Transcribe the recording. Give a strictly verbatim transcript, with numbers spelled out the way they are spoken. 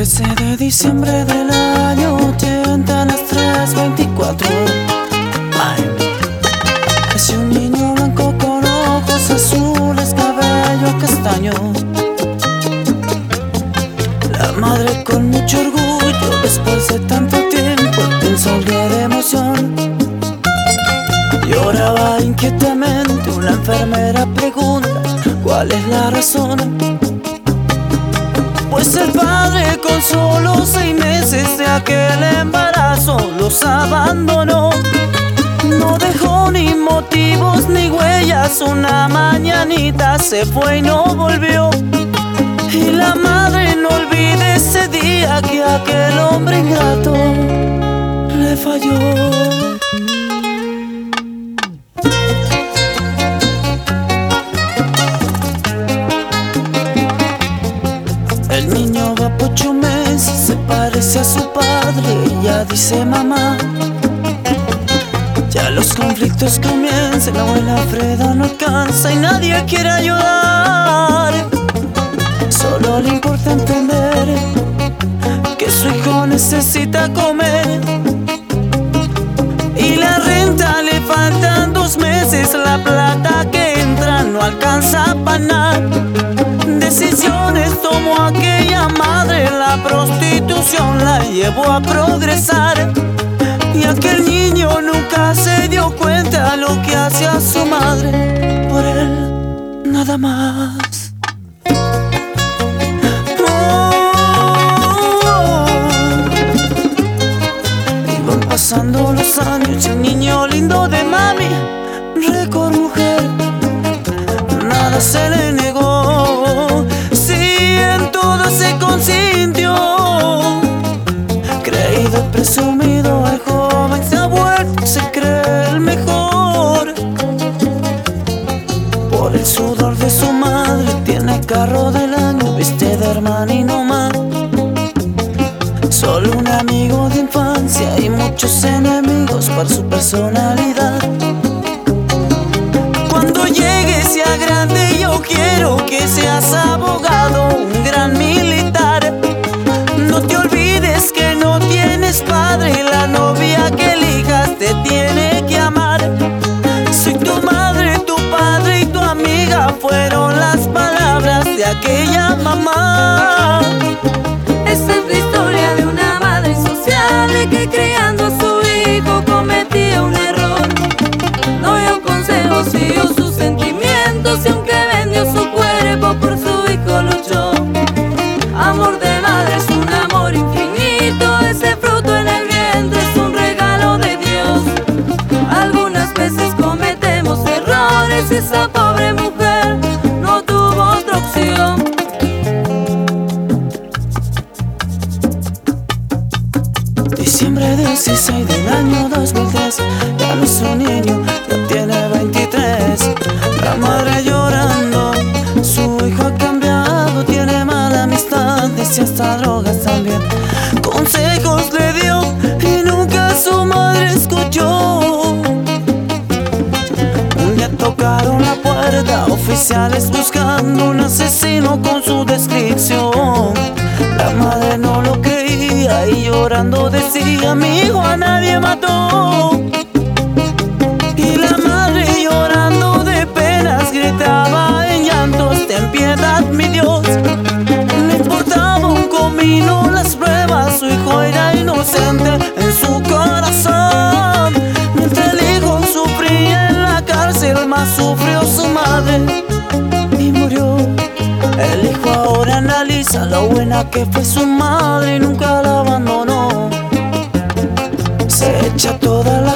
trece de diciembre del año ochenta a las tres veinticuatro. Es un niño blanco con ojos azules, cabello castaño. La madre con mucho orgullo, después de tanto tiempo, en sol de emoción, lloraba inquietamente. Una enfermera pregunta cuál es la razón. Pues el padre con solo seis meses de aquel embarazo los abandonó. No dejó ni motivos ni huellas, una mañanita se fue y no volvió. Y la madre no olvida ese día que aquel hombre ingrato le falló. El niño va por ocho meses, se parece a su padre, ella dice mamá. Ya los conflictos comienzan, la abuela Freda no alcanza y nadie quiere ayudar. Solo le importa entender que su hijo necesita comer. Y la renta le faltan dos meses, la plata que entra no alcanza para nada. Decisiones tomó aquella madre, la prostitución la llevó a progresar. Y aquel niño nunca se dio cuenta lo que hacía su madre por él, nada más. Oh, iban pasando los años y el niño lindo de mami, récord mujer, nada se le negó. Sí, en todo se consintió. Creído y presumido, el joven se ha vuelto, se cree el mejor. Por el sudor de su madre tiene carro del año, viste de hermana y no más. Solo un amigo de infancia y muchos enemigos por su personalidad. Cuando llegue sea grande yo quiero que seas abogado, un gran militar. No te olvides que no tienes padre y la novia que elijas te tiene que amar. Soy tu madre, tu padre y tu amiga, fueron las palabras de aquella mamá. Esta es la historia de una madre sociable que criando a su hijo cometía un error. No dio consejos, siguió sus sentimientos y aunque vendió su cuerpo por su hijo luchó. Amor de madre es un amor infinito, ese fruto en el vientre es un regalo de Dios. Algunas veces cometemos errores y esa pobre mujer no tuvo otra opción. Diciembre dieciséis del año dos mil tres, ya no es un niño, ya tiene veintitrés. La madre llorando, su hijo ha cambiado, tiene mala amistad y hasta drogas también. Consejos le dio y nunca su madre escuchó. Un día tocaron la puerta, oficiales buscando un asesino con su descripción. La madre no lo creía y llorando decía: mi hijo a nadie mató. Y la madre llorando de penas gritaba en llantos: ten piedad mi Dios. Le importaba un comino las pruebas, su hijo era inocente en su corazón. Mientras el hijo sufría en la cárcel, más sufrió su madre y murió. El hijo ahora analiza lo buena que fue su madre y nunca la abandonó. Se echa toda la